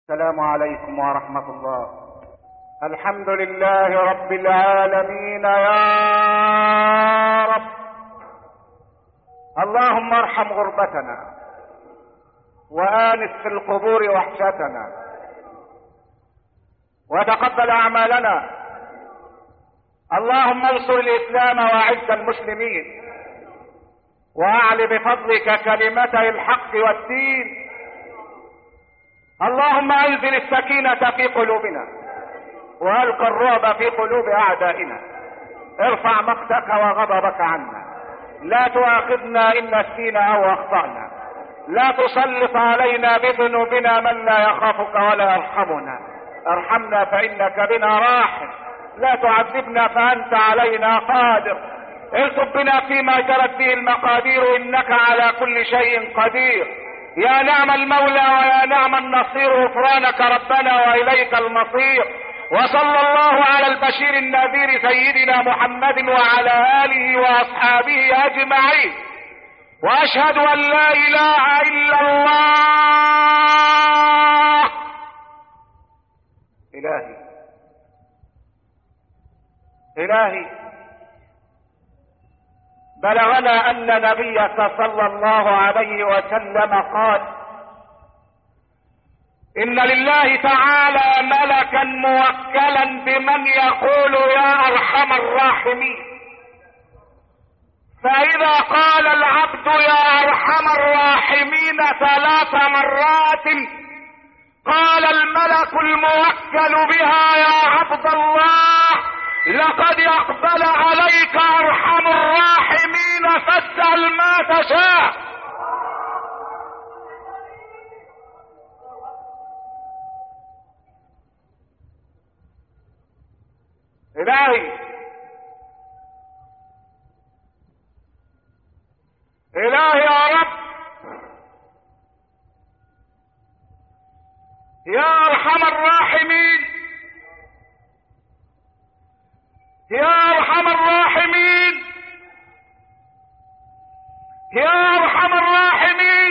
السلام عليكم ورحمة الله. الحمد لله رب العالمين يا رب. اللهم ارحم غربتنا وآنس في القبور وحشتنا وتقبل أعمالنا. اللهم انصر الإسلام وأعز المسلمين وأعل بفضلك كلمتي الحق والدين. اللهم انزل السكينة في قلوبنا والق الرعب في قلوب اعدائنا. ارفع مقتك وغضبك عنا. لا تؤاخذنا ان نسينا او اخطأنا. لا تسلط علينا بذنوبنا من لا يخافك ولا يرحمنا. ارحمنا فانك بنا راحم. لا تعذبنا فانت علينا قادر. الطف بنا فيما جرت به المقادير انك على كل شيء قدير. يا نعم المولى ويا نعم النصير. غفرانك ربنا واليك المصير. وصلى الله على البشير النذير سيدنا محمد وعلى آله وأصحابه أجمعين. وأشهد أن لا إله إلا الله. إلهي بلغنا أن نبيك صلى الله عليه وسلم قال: إن لله تعالى ملكا موكلا بمن يقول يا أرحم الراحمين. فإذا قال العبد يا أرحم الراحمين 3 مرات قال الملك الموكل بها: يا عبد الله لقد أقبل عليك أرحم الراحمين فاسأل ما تشاء. إلهي يا رب، يا أرحم الراحمين، يا أرحم الراحمين، يا أرحم الراحمين،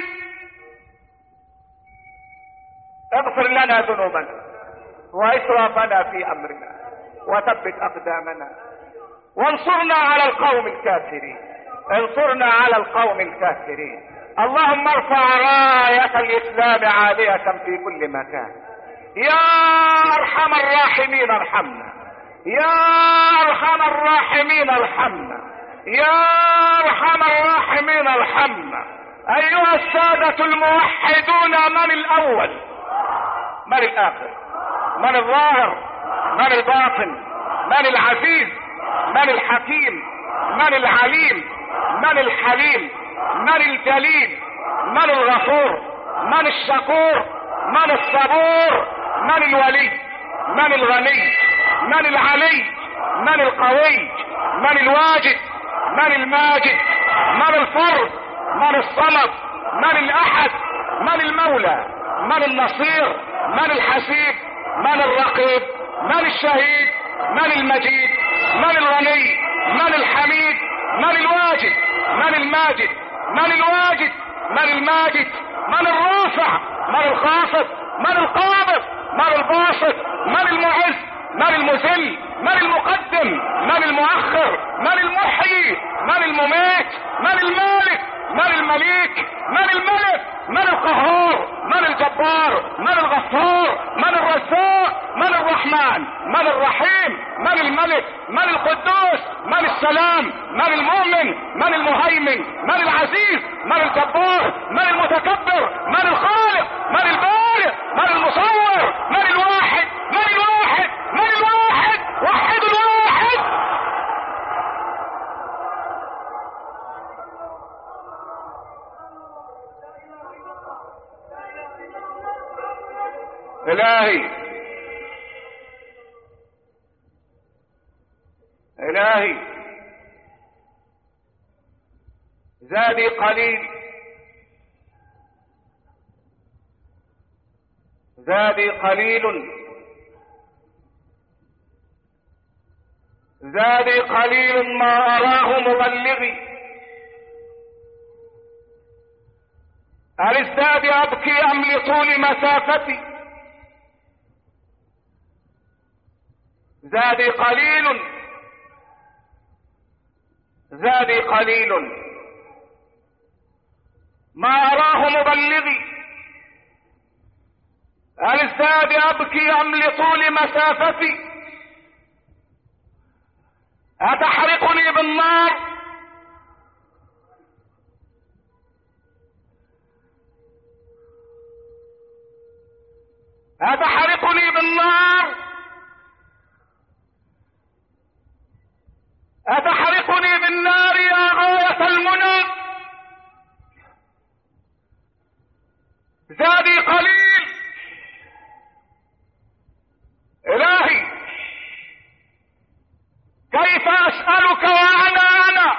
اغفر لنا ذنوبنا وإسرافنا في أمرنا وثبت أقدامنا وانصرنا على القوم الكافرين. انصرنا على القوم الكافرين. اللهم ارفع راية الإسلام عالية في كل مكان. يا أرحم الراحمين ارحمنا. يا أرحم الراحمين ارحمنا. يا أرحم الراحمين ارحمنا. أيها السادة الموحدون، من الأول؟ من الآخر؟ من الظاهر؟ من الباطن؟ من العزيز؟ من الحكيم؟ من العليم؟ من الحليم؟ من الجليل؟ من الغفور؟ من الشكور؟ من الصبور؟ من الولي؟ من الغني؟ من العلي؟ من القوي؟ من الواجد؟ من الماجد؟ من الفرد؟ من الصمد؟ من الأحد؟ من المولى؟ من النصير؟ من الحسيب؟ من الرقيب؟ من الشهيد؟ من المجيد؟ من الغني؟ من الحميد؟ من الواجد؟ من الماجد؟ من الواجد؟ من الماجد؟ من الرافع؟ من الخافض؟ من القابض؟ من الباسط؟ من المعز؟ من المذل؟ من المقدم؟ من المؤخر؟ من المحيي؟ من المميت؟ من المالك؟ من المليك؟ من الملك؟ من القهار؟ من الجبار؟ من الغفار؟ من الرزاق؟ من الرحمن؟ من الرحيم؟ من الملك؟ من القدوس؟ من السلام؟ من المؤمن؟ من المهيمن؟ من العزيز؟ من الجبار؟ من المتكبر؟ من الخالق؟ من البارئ؟ من المصور؟ من الواحد؟ من الواحد؟ من الواحد؟ وحد الواحد. إلهي زادي قليل، زادي قليل، زادي قليل ما أراه مبلغي. ألازداد أبكي أم لطول مسافتي؟ زادي قليل، زادي قليل، ما أراه مبلغي، هل زادي أبكي أم لطول مسافتي؟ أتحرقني بالنار؟ أتحرقني بالنار؟ أتحرقني بالنار يا غاية المنى؟ زادي قليل. إلهي كيف أسألك وأنا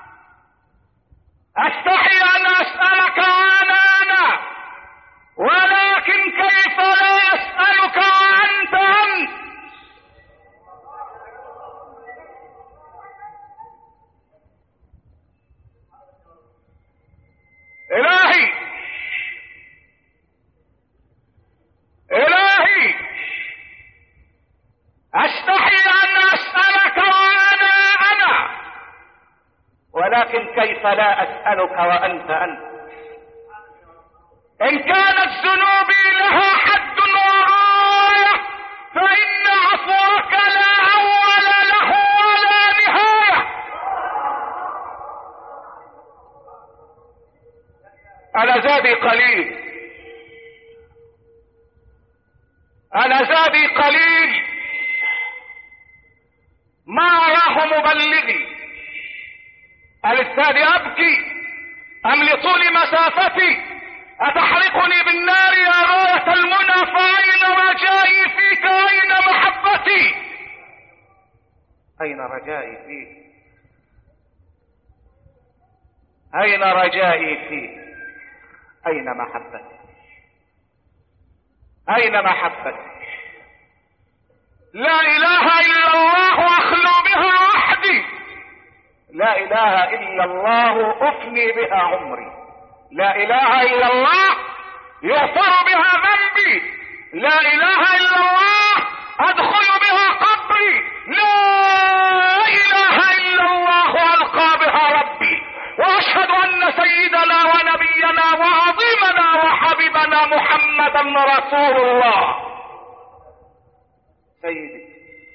أستحي أن أسألك وأنا ولكن كيف لا أسألك وأنت أنت؟ إلهي إلهي أستحي أن أسألك وأنا ولكن كيف لا أسألك وأنت أنت؟ إن كانت ذنوبي لها حد وغاية فإن عفوك لا أول له ولا نهاية. أنا زادي قليل، أنا زادي قليل، ما أراه مبلغي، ألزادي أبكي أم لطول مسافتي؟ أتحرقني بالنار يا غاية المنى؟ فأين رجائي فيك؟ أين محبتي؟ أين رجائي فيك؟ أين رجائي فيك؟ أين محبتي؟ أين محبتي؟ لا إله إلا الله أخلو بها وحدي، لا إله إلا الله أفني بها عمري، لا إله إلا الله يغفر بها ذنبي، لا إله إلا الله أدخل بها قبري، لا إله إلا الله ألقى بها ربي. وأشهد أن سيدنا ونبينا وعظيمنا وحبيبنا محمدا رسول الله. سيدي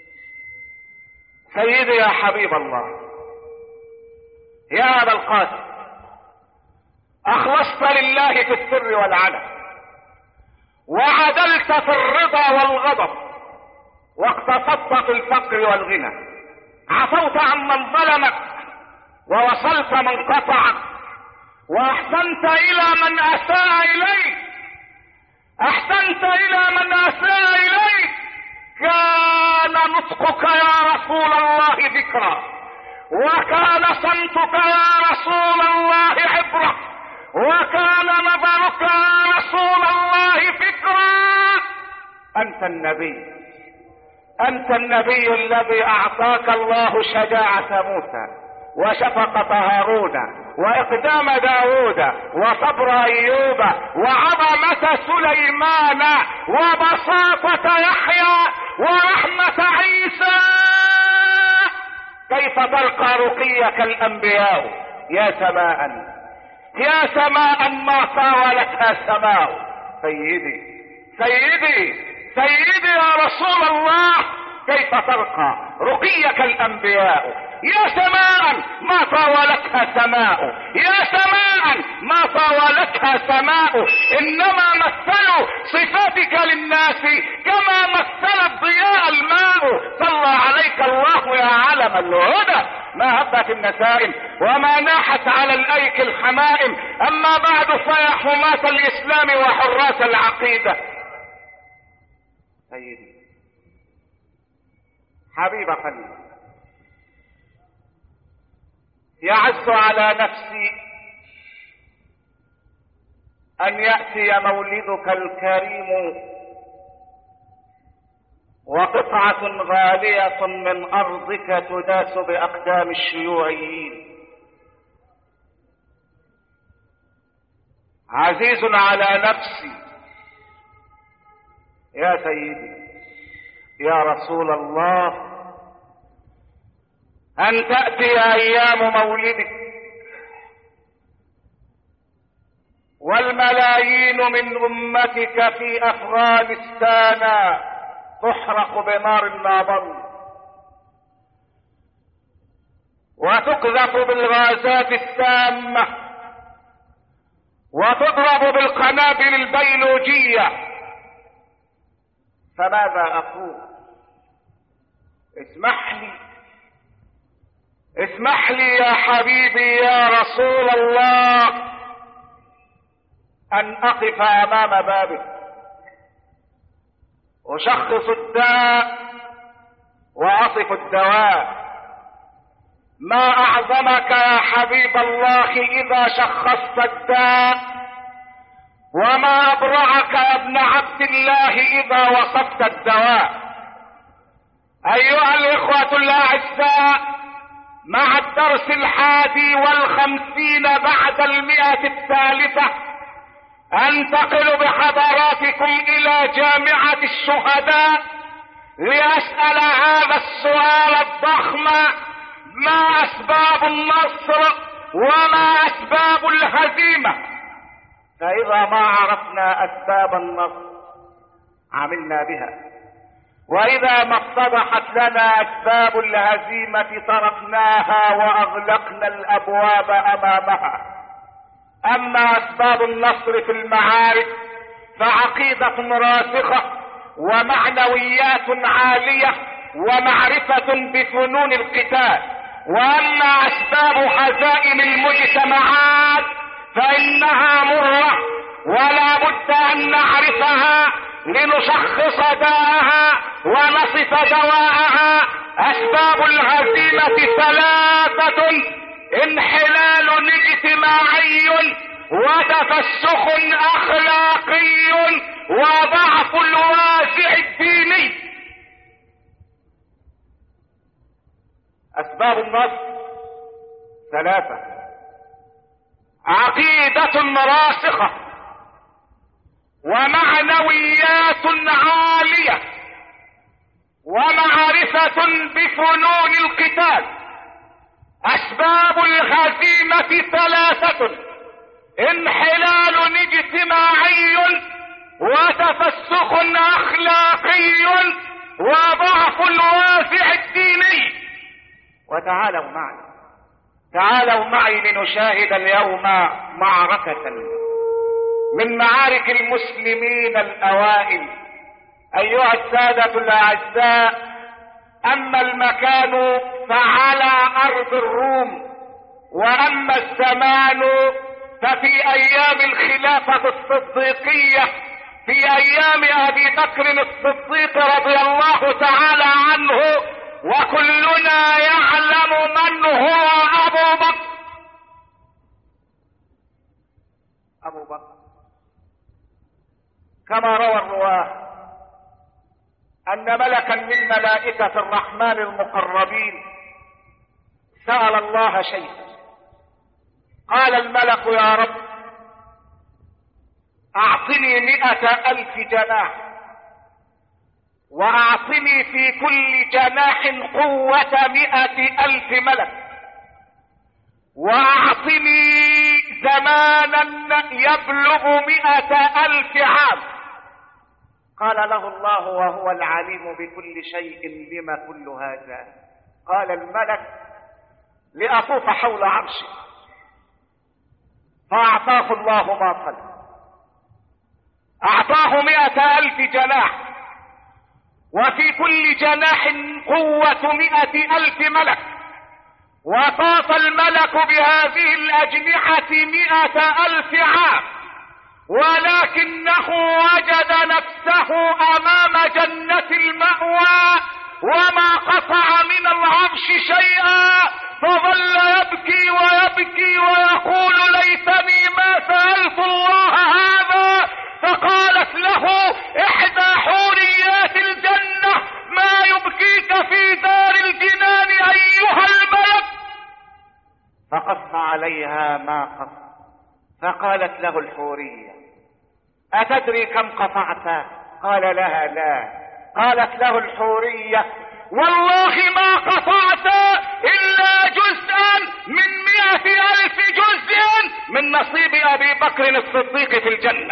سيدي يا حبيب الله، يا أبا القاسم، أخلصت لله في السر والعلن، وعدلت في الرضا والغضب، واقتصدت في الفقر والغنى، عفوت عن من ظلمك ووصلت من قطعك، وأحسنت إلى من أساء إليك، أحسنت إلى من أساء إليك. كان نطقك يا رسول الله ذكرا، وكان صمتك يا رسول الله عبرة، وكان نظرك يا رسول الله فكرا. أنت النبي، أنت النبي الذي أعطاك الله شجاعة موسى وشفقة هارون وإقدام داود وصبر أيوب وعظمة سليمان وبساطة يحيى ورحمة عيسى. كيف تلقى رقيك الأنبياء يا سماء، يا سماء ما طاولتها سماء. سيدي سيدي سيدي يا رسول الله، كيف ترقى رقيك الأنبياء يا سماء ما طاولتها سماء، يا سماء ما طاولتها سماء. إنما مثلوا صفاتك للناس كما مثل الضياء الماء. صلى عليك الله يا علم الهدى، ما هبت النسائم وما ناحت على الأيك الحمائم. أما بعد فيا حماة الإسلام وحراس العقيدة، سيدي حبيب قلبي، يعز على نفسي أن يأتي مولدك الكريم وقطعة غالية من أرضك تداس بأقدام الشيوعيين. عزيز على نفسي يا سيدي يا رسول الله أن تأتي أيام مولدك والملايين من أمتك في أفغانستان تحرق بنار النابلس وتقذف بالغازات السامة وتضرب بالقنابل البيولوجية. فماذا أقول؟ اسمح لي يا حبيبي يا رسول الله أن أقف أمام بابك أشخص الداء وأصف الدواء. ما أعظمك يا حبيب الله إذا شخصت الداء، وما أبرعك يا ابن عبد الله إذا وصفت الدواء. أيها الإخوة الأعزاء، مع الدرس 51 بعد 100 أنتقل بحضراتكم إلى جامعة الشهداء لأسأل هذا السؤال الضخم: ما أسباب النصر وما أسباب الهزيمة؟ فإذا ما عرفنا أسباب النصر عملنا بها، وإذا ما اتضحت لنا أسباب الهزيمة تركناها وأغلقنا الأبواب أمامها. أما أسباب النصر في المعارك فعقيدة راسخة ومعنويات عالية ومعرفة بفنون القتال. وأما أسباب هزائم المجتمعات فإنها مرة ولا بد أن نعرفها لنشخص داءها ونصف دواءها. أسباب الهزيمة 3: انحلال اجتماعي وتفسخ أخلاقي وضعف الوازع الديني. أسباب النصر 3: عقيدة راسخة ومعنويات عالية ومعرفة بفنون القتال. أسباب الهزيمة 3: انحلال اجتماعي وتفسخ أخلاقي وضعف الوازع الديني. تعالوا معي لنشاهد اليوم معركة من معارك المسلمين الأوائل. أيها السادة الأعزاء، أما المكان فعلى أرض الروم، وأما الزمان ففي أيام الخلافة الصديقية، في أيام أبي بكر الصديق رضي الله تعالى عنه، وكلنا يعلم من هو أبو بكر. كما روى الرواه أن ملكا من ملائكة الرحمن المقربين سأل الله شيئا. قال الملك: يا رب، أعطني 100,000 جناح، وأعطني في كل جناح قوة 100,000 ملك، وأعطني زمانا يبلغ 100,000 عام. قال له الله وهو العليم بكل شيء: لما كل هذا؟ قال الملك: لأطوف حول عرشه. فأعطاه الله ما طلب، أعطاه 100,000 جناح، وفي كل جناح قوة 100,000 ملك، وطاف الملك بهذه الأجنحة 100,000 عام، ولكنه وجد نفسه أمام جنة المأوى وما قطع من العرش شيئا، فظل يبكي ويبكي ويقول: ليتني ما سألت الله هذا. فقالت له إحدى حوريات الجنة: ما يبكيك في دار الجنان أيها الملك؟ فقص عليها ما قص. فقالت له الحورية: أتدري كم قطعت؟ قال لها: لا. قالت له الحورية: والله ما قطعت إلا جزءا من 100,000 جزء من نصيب أبي بكر الصديق في الجنة.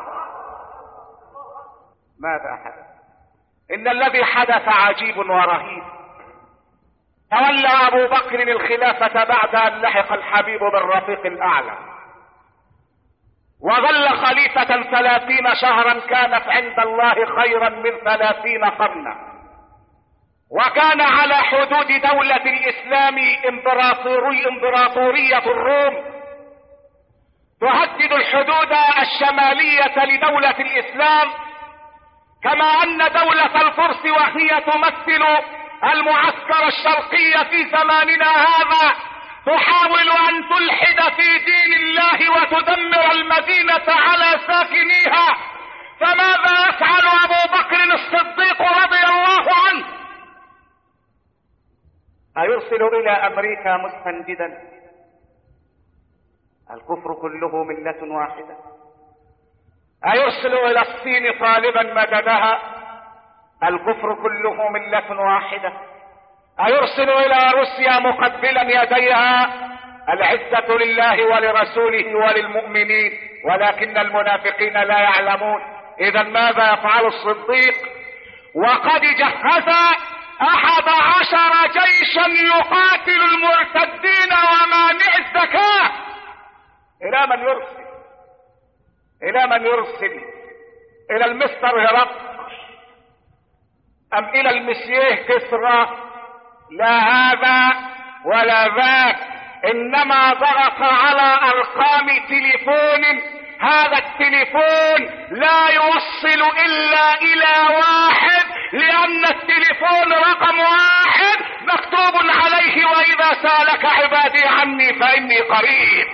ماذا حدث؟ إن الذي حدث عجيب ورهيب. تولى أبو بكر الخلافة بعد أن لحق الحبيب بالرفيق الأعلى، وظل خليفة 30 شهرا كانت عند الله خيرا من 30 قرنا. وكان على حدود دولة الإسلام إمبراطورية الروم تهدد الحدود الشمالية لدولة الإسلام، كما أن دولة الفرس وهي تمثل المعسكر الشرقي في زماننا هذا تحاول أن تلحد في دين الله وتدمر المدينة على ساكنيها. فماذا يفعل أبو بكر الصديق رضي الله عنه؟ أيرسل إلى أمريكا مستنجدا؟ الكفر كله ملة واحدة. أيرسل إلى الصين طالبا مددها؟ الكفر كله ملة واحدة. أيرسل إلى روسيا مقبلا يديها؟ العزة لله ولرسوله وللمؤمنين، ولكن المنافقين لا يعلمون. إذا ماذا يفعل الصديق وقد جهز 11 جيشا يقاتل المرتدين ومانع الزكاة؟ إلى من يرسل؟ إلى من يرسل؟ إلى المستر هرقل أم إلى المسيح كسرى؟ لا هذا ولا ذاك، إنما ضغط على أرقام تليفون. هذا التليفون لا يوصل إلا إلى واحد، لأن التليفون رقم 1 مكتوب عليه وإذا سألك عبادي عني فإني قريب.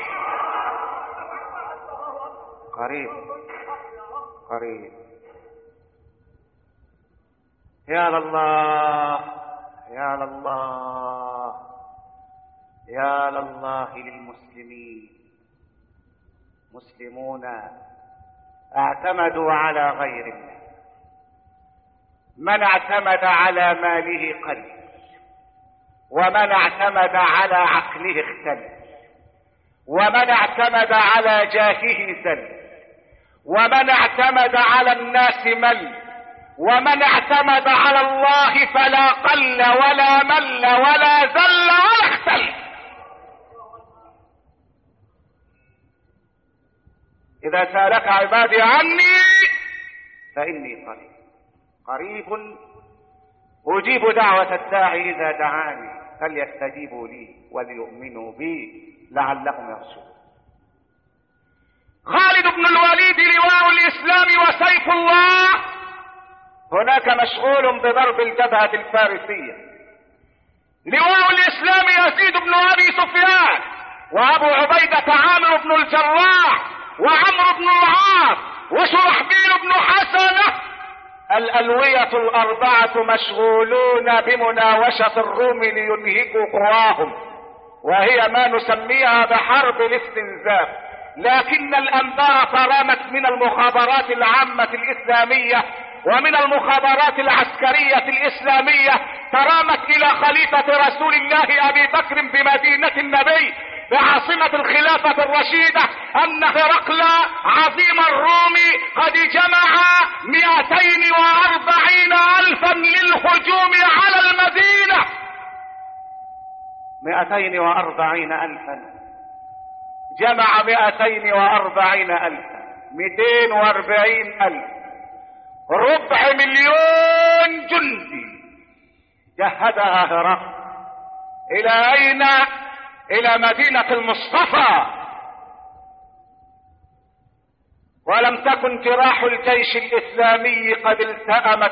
قريب قريب. يا لله يا لله يا لله للمسلمين. مسلمون اعتمدوا على غير الله. من اعتمد على ماله قل، ومن اعتمد على عقله اختل، ومن اعتمد على جاهه زل، ومن اعتمد على الناس مل، ومن اعتمد على الله فلا قل ولا مل ولا زل ولا اختل. إذا سألك عبادي عني فإني قريب. قريب أجيب دعوة الداعي إذا دعاني، فليستجيبوا لي وليؤمنوا بي لعلهم يرشدون. خالد بن الوليد لواء الإسلام وسيف الله هناك مشغول بضرب الجبهة الفارسية. لواء الإسلام يزيد بن أبي سفيان، وأبو عبيدة عامر بن الجراح، وعمرو بن العاص، وشرحبيل بن حسنة. الألوية الأربعة مشغولون بمناوشة الروم لينهكوا قواهم، وهي ما نسميها بحرب الاستنزاف. لكن الأنباء ترامت من المخابرات العامة الإسلامية ومن المخابرات العسكرية الإسلامية، ترامت إلى خليفة رسول الله أبي بكر بمدينة النبي بعاصمة الخلافة الرشيدة أن هرقل عظيم الروم قد جمع 240,000 للهجوم على المدينة. 240,000 جمع 240,000 240,000 250,000 جندي جهدها هرقل. إلى أين؟ إلى مدينة المصطفى. ولم تكن جراح الجيش الإسلامي قد التأمت،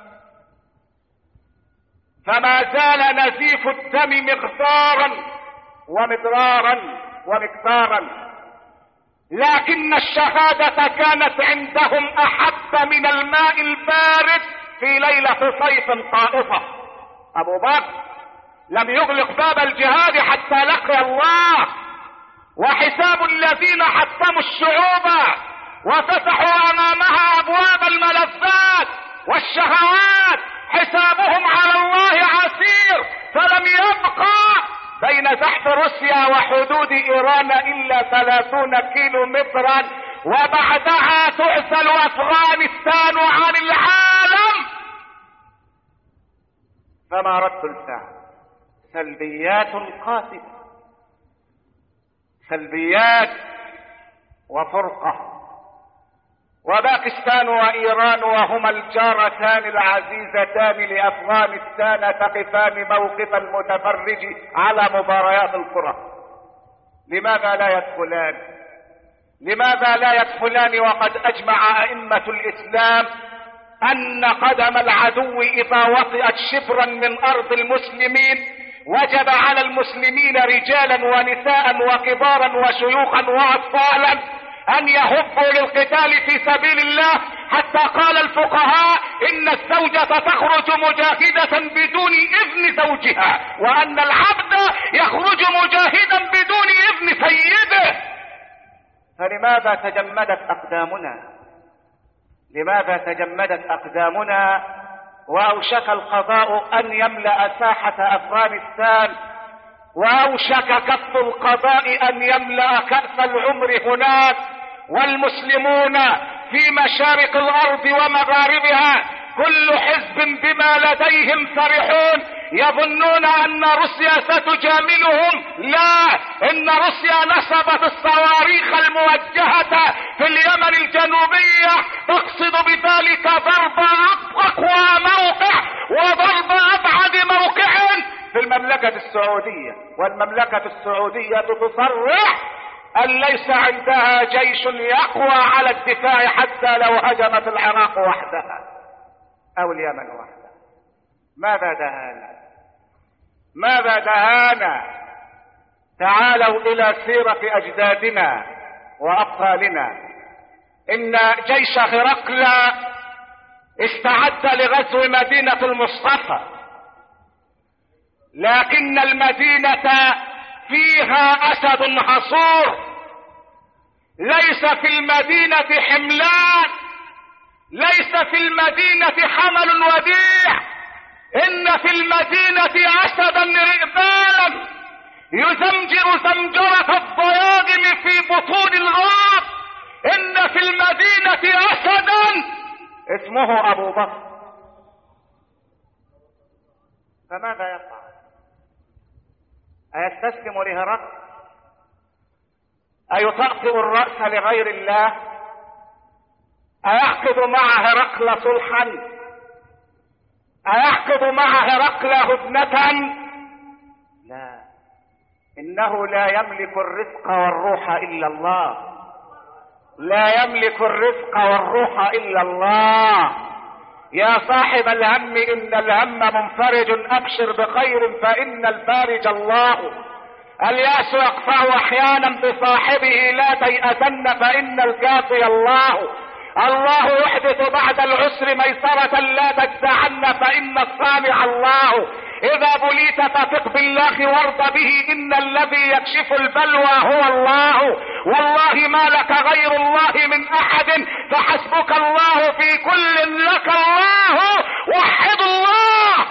فما زال نزيف الدم مقدارا ومدرارا ومقدارا، لكن الشهادة كانت عندهم أحب من الماء البارد في ليلة صيف طائفة. أبو بكر لم يغلق باب الجهاد حتى لقي الله، وحساب الذين حطموا الشعوب وفتحوا أمامها أبواب الملذات والشهوات وحسابهم على الله عسير، فلم يبقى بين تحت روسيا وحدود ايران الا 30 كيلو مترا، وبعدها تعزل افغانستان عن العالم. فما رد الفعل؟ سلبيات قاتلة، سلبيات وفرقة. وباكستان وايران وهما الجارتان العزيزتان لافغانستان تقفان موقف المتفرج على مباريات الكرة. لماذا لا يدخلان؟ لماذا لا يدخلان وقد اجمع ائمة الاسلام ان قدم العدو اذا وطئت شبرا من ارض المسلمين وجب على المسلمين رجالا ونساء وكبارا وشيوخا واطفالا ان يهبوا للقتال في سبيل الله، حتى قال الفقهاء ان الزوجة تخرج مجاهدة بدون اذن زوجها، وان العبد يخرج مجاهدا بدون اذن سيده. فلماذا تجمدت اقدامنا؟ لماذا تجمدت اقدامنا واوشك القضاء ان يملأ ساحة افغانستان، واوشك كف القضاء ان يملأ كأس العمر هناك، والمسلمون في مشارق الارض ومغاربها كل حزب بما لديهم فرحون، يظنون ان روسيا ستجاملهم. لا، ان روسيا نصبت الصواريخ الموجهة في اليمن الجنوبية تقصد بذلك ضرب اقوى موقع وضرب ابعد موقع في المملكة السعودية، والمملكة السعودية تصرح ان ليس عندها جيش يقوى على الدفاع حتى لو هجمت العراق وحدها او اليمن وحدها. ماذا دهانا؟ ماذا دهانا؟ تعالوا الى سيرة اجدادنا وابطالنا. ان جيش هرقل استعد لغزو مدينة المصطفى، لكن المدينة فيها اسد حصور، ليس في المدينة حملان، ليس في المدينة حمل وديع، ان في المدينة اسدا رئبالا يزمجر زمجرة الضياغم في بطون الغاب. ان في المدينة اسدا اسمه ابو بكر. فماذا يفعل؟ أيستسلم لهرقل؟ أيطأطئ الرأس لغير الله؟ أيعقد مع هرقل صلحا؟ أيعقد مع هرقل هدنة؟ لا، إنه لا يملك الرزق والروح إلا الله، لا يملك الرزق والروح إلا الله. يا صاحب الهم إن الهم منفرج، أبشر بخير فإن الفارج الله. الياس يقطع أحيانا بصاحبه، لا تيأسن فإن الكافي الله. الله يحدث بعد العسر ميسرة، لا تجزعن فإن الصانع الله. إذا بليت فثق بالله وارض به، إن الذي يكشف البلوى هو الله. والله ما لك غير الله من أحد، فحسبك الله في كل لك الله. وحد الله.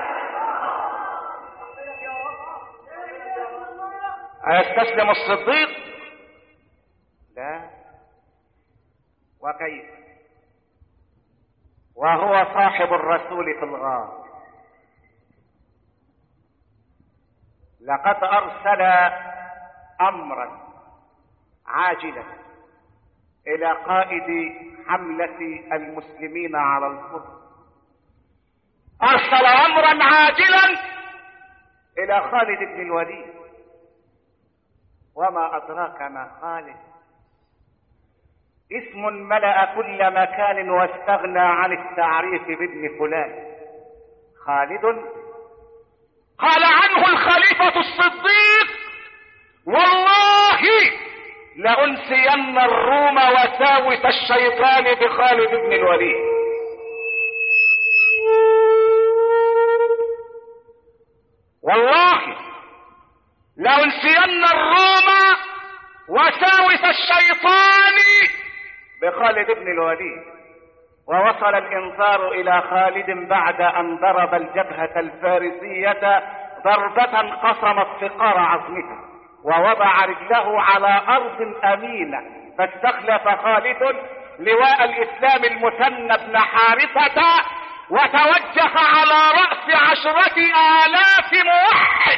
أيستسلم الصديق؟ لا. وكيف وهو صاحب الرسول في الغار؟ لقد أرسل أمرا عاجلا إلى قائد حملة المسلمين على الفرس، أرسل أمرا عاجلا إلى خالد بن الوليد. وما أدراك ما خالد؟ اسم ملأ كل مكان واستغنى عن التعريف بابن فلان. خالد قال عنه الخليفة الصديق: والله لأنسين الروم وساوس الشيطان بخالد بن الوليد. والله لأنسين الروم وساوس الشيطان بخالد بن الوليد. ووصل الإنذار إلى خالد بعد أن ضرب الجبهة الفارسية ضربة قصمت فقار عظمها، ووضع رجله على أرض أمينة، فاستخلف خالد لواء الإسلام المثنى بن حارثة وتوجه على رأس 10,000 موحد.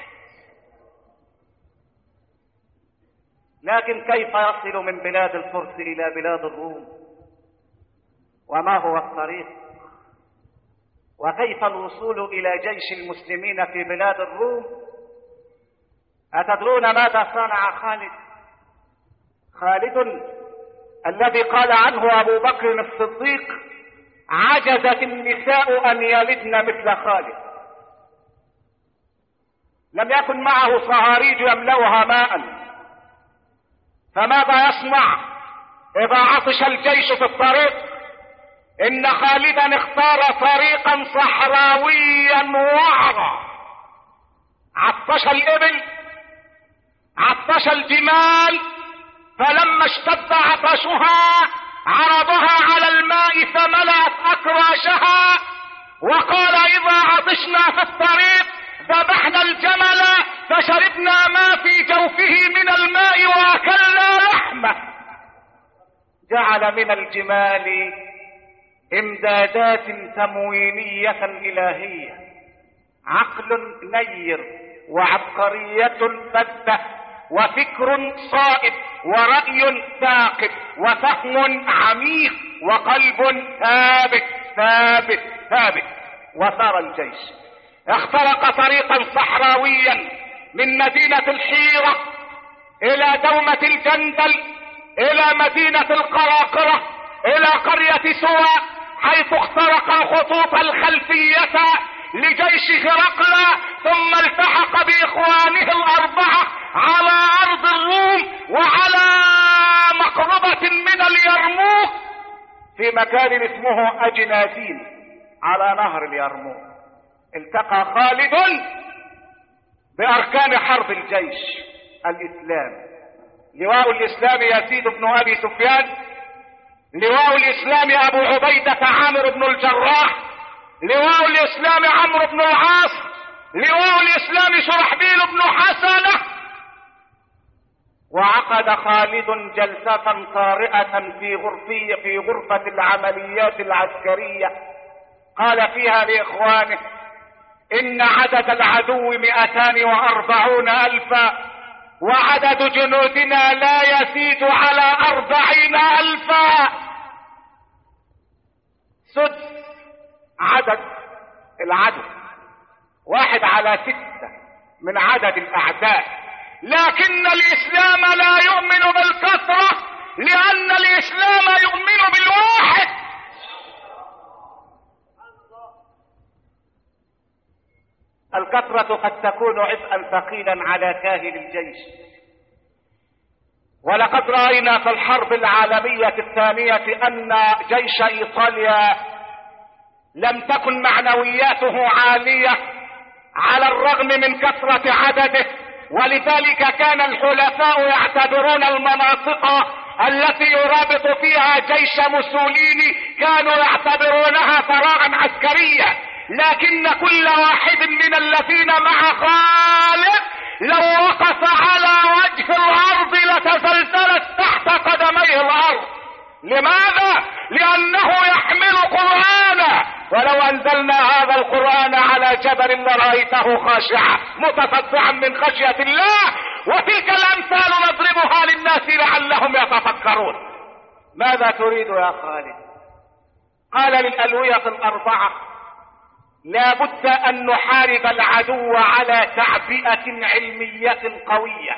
لكن كيف يصل من بلاد الفرس إلى بلاد الروم؟ وما هو الطريق؟ وكيف الوصول إلى جيش المسلمين في بلاد الروم؟ أتدرون ماذا صنع خالد؟ خالد الذي قال عنه أبو بكر الصديق: عجزت النساء أن يلدن مثل خالد. لم يكن معه صهاريج يملأها ماء، فماذا يصنع إذا عطش الجيش في الطريق؟ إن خالدا اختار طريقا صحراويا وعرا، عطش الإبل، عطش الجمال، فلما اشتد عطشها عرضها على الماء فملأت أكراشها، وقال: إذا عطشنا في الطريق ذبحنا الجمل فشربنا ما في جوفه من الماء وأكلنا لحمه. جعل من الجمال إمدادات تموينية إلهية، عقل نير وعبقرية بذة وفكر صائب ورأي ثاقب وفهم عميق وقلب ثابت ثابت ثابت. وسار الجيش، اخترق طريقا صحراويا من مدينة الحيرة إلى دومة الجندل إلى مدينة القراقرة إلى قرية سوى، حيث اخترق الخطوط الخلفية لجيش هرقل، ثم التحق بإخوانه الأربعة على أرض الروم وعلى مقربة من اليرموك في مكان اسمه أجنادين على نهر اليرموك. التقى خالد بأركان حرب الجيش الإسلام: لواء الإسلام يزيد بن أبي سفيان، لواء الإسلام أبو عبيدة عامر بن الجراح، لواء الإسلام عمرو بن العاص، لواء الإسلام شرحبيل بن حسنة. وعقد خالد جلسة طارئة في غرفة العمليات العسكرية، قال فيها لإخوانه: إن عدد العدو 240,000 وعدد جنودنا لا يزيد على 40,000، سدس عدد العدو، 1/6 من عدد الأعداء. لكن الإسلام لا يؤمن بالكثرة، لأن الإسلام يؤمن بالواحد. الكثرة قد تكون عبئا ثقيلا على كاهل الجيش، ولقد رأينا في الحرب العالمية الثانية أن جيش إيطاليا لم تكن معنوياته عالية على الرغم من كثرة عدده، ولذلك كان الحلفاء يعتبرون المناطق التي يرابط فيها جيش موسوليني كانوا يعتبرونها فراغا عسكريا. لكن كل واحد من الذين مع خالد لو وقف على وجه الأرض لتزلزلت تحت قدميه الأرض. لماذا؟ لأنه يحمل قرآنا، ولو أنزلنا هذا القرآن على جبل لرأيته خاشعا متصدعا من خشية الله. وتلك الأمثال نضربها للناس لعلهم يتفكرون. ماذا تريد يا خالد؟ قال للألوية الأربعة: لا بد أن نحارب العدو على تعبئة علمية قوية.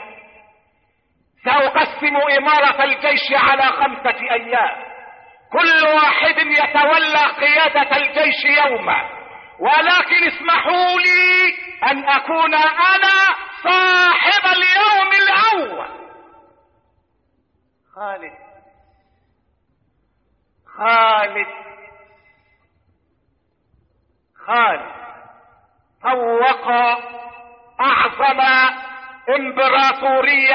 سأقسم إمارة الجيش على 5 أيام، كل واحد يتولى قيادة الجيش يوما، ولكن اسمحوا لي أن أكون أنا صاحب اليوم الأول. خالد فوق أعظم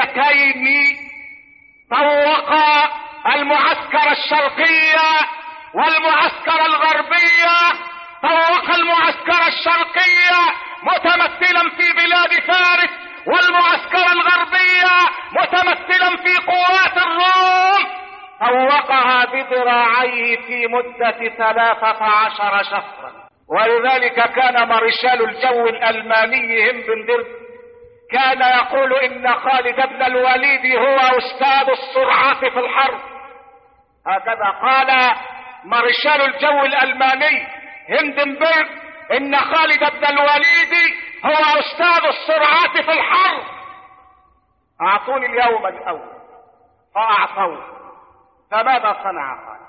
إمبراطوريتين، فوق المعسكر الشرقي والمعسكر الغربية طوق المعسكر الشرقية متمثلا في بلاد فارس، والمعسكر الغربية متمثلا في قوات الروم طوقها بذراعيه في مدة 13 شهرا. ولذلك كان مارشال الجو الألماني هندنبرغ كان يقول إن خالد بن الوليد هو أستاذ السرعات في الحرب. هكذا قال مارشال الجو الألماني هندنبرغ إن خالد بن الوليد هو أستاذ السرعات في الحرب. أعطوني اليوم الأول فأعطوه. فماذا صنع خالد؟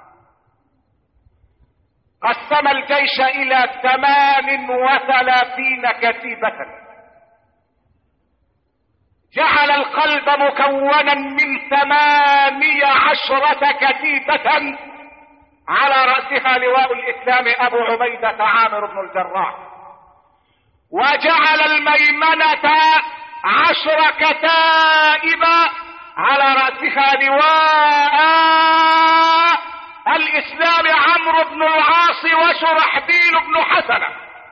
قسم الجيش إلى 38 كتيبة، جعل القلب مكونا من 18 كتيبة على رأسها لواء الإسلام أبو عبيدة عامر بن الجراح، وجعل الميمنة 10 كتائب على رأسها لواء الإسلام عمرو بن العاص وشرحبيل بن حسنة،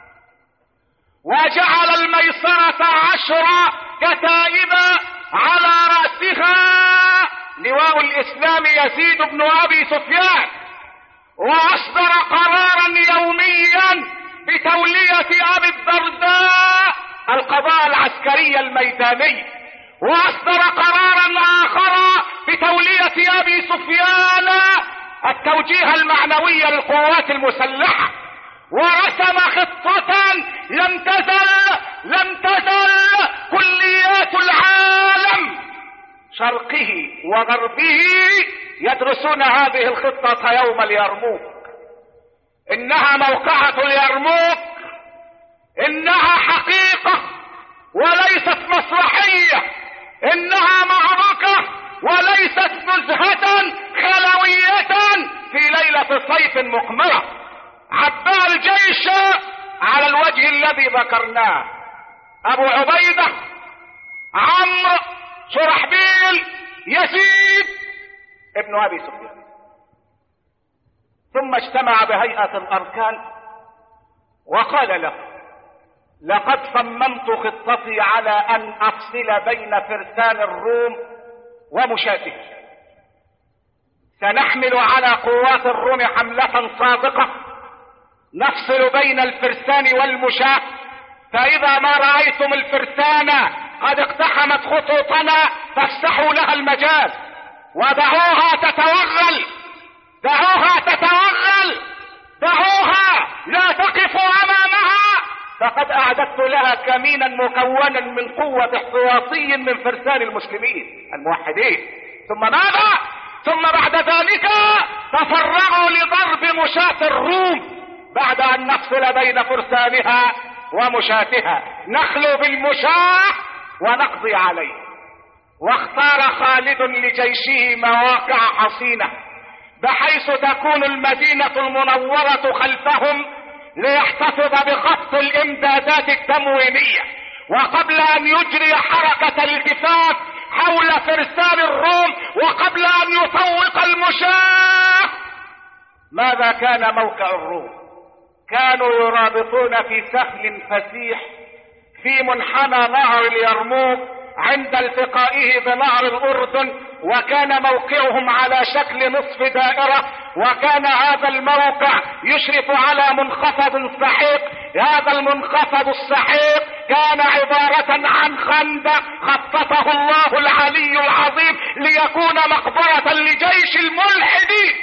وجعل الميسرة 10 كتائب على رأسها لواء الإسلام يزيد بن أبي سفيان، وأصدر قرارا يوميا بتولية أبي الدرداء القضاء العسكري الميداني، وأصدر قرارا آخر بتولية أبي سفيان التوجيه المعنوي للقوات المسلحة، ورسم خطة لم تزل كليات العالم شرقه وغربه يدرسون هذه الخطة يوم اليرموك. إنها موقعة اليرموك، إنها حقيقة وليست مسرحية، إنها معركة وليست نزهة خلوية في ليلة صيف مقمرة. عباء الجيش على الوجه الذي ذكرناه: أبو عبيدة، عمرو، شرحبيل، يزيد ابن أبي سفيان. ثم اجتمع بهيئة الأركان وقال له: لقد صممت خطتي على أن أفصل بين فرسان الروم ومشاته. سنحمل على قوات الروم حملة صادقة نفصل بين الفرسان والمشاة، فإذا ما رأيتم الفرسان قد اقتحمت خطوطنا فافسحوا لها المجال ودعوها تتوغل، دعوها لا تقفوا أمامها، فقد أعددت لها كمينا مكونا من قوة احتياطي من فرسان المسلمين الموحدين. ثم ماذا؟ ثم بعد ذلك تفرغوا لضرب مشاة الروم بعد أن نفصل بين فرسانها ومشاتها، نخلو بالمشاة ونقضي عليه. واختار خالد لجيشه مواقع حصينة بحيث تكون المدينة المنورة خلفهم ليحتفظ بخط الامدادات التموينية، وقبل ان يجري حركة الالتفاف حول فرسان الروم وقبل ان يطوق المشاة. ماذا كان موقع الروم؟ كانوا يرابطون في سهل فسيح في منحنى نهر اليرموك عند التقائه بنهر الأردن، وكان موقعهم على شكل نصف دائرة، وكان هذا الموقع يشرف على منخفض سحيق. هذا المنخفض السحيق كان عبارة عن خندق خططه الله العلي العظيم ليكون مقبرة لجيش الملحدين.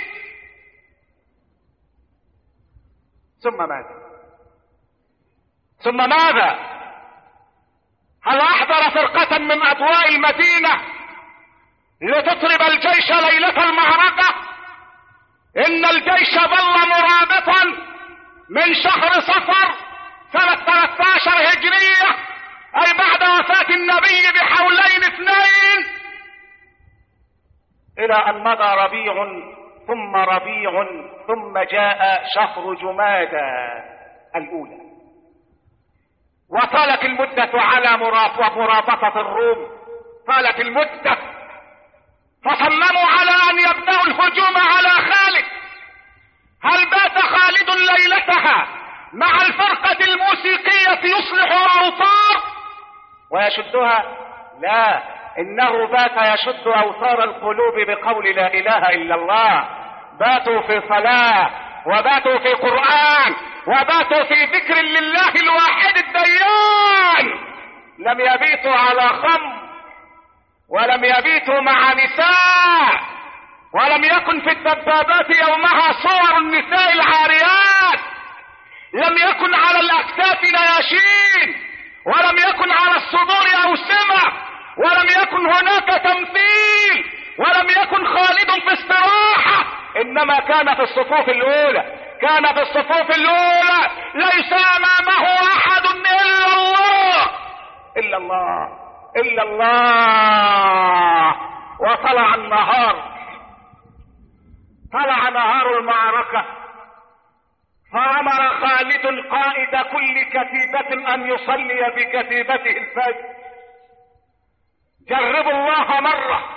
ثم ماذا؟ هل أحضر فرقة من أضواء المدينة لتطرب الجيش ليلة المعركة؟ إن الجيش ظل مرابطا من شهر صفر سنة 13 هجرية، أي بعد وفاة النبي بحولين 2، إلى أن مضى ربيع ثم ربيع ثم جاء شهر جمادى الأولى، وطالت المدة على مرابطة الروم، طالت المدة، فصمموا على أن يبدأوا الهجوم على خالد. التي يصلح الأوتار ويشدها؟ لا، إنه بات يشد أوتار القلوب بقول لا إله إلا الله. باتوا في صلاة، وباتوا في قرآن، وباتوا في ذكر لله الواحد الديان. لم يبيتوا على خمر، ولم يبيتوا مع نساء، ولم يكن في الدبابات يومها صور النساء العاريات، لم يكن على الأكتاف نياشين، ولم يكن على الصدور أوسمة، ولم يكن هناك تمثيل، ولم يكن خالد في استراحة، إنما كان في الصفوف الأولى، كان في الصفوف الأولى، ليس أمامه أحد إلا الله، إلا الله، إلا الله. وطلع النهار، طلع نهار المعركة، فأمر خالد قائد كل كتيبة أن يصلي بكتيبته الفجر. جربوا الله مرة،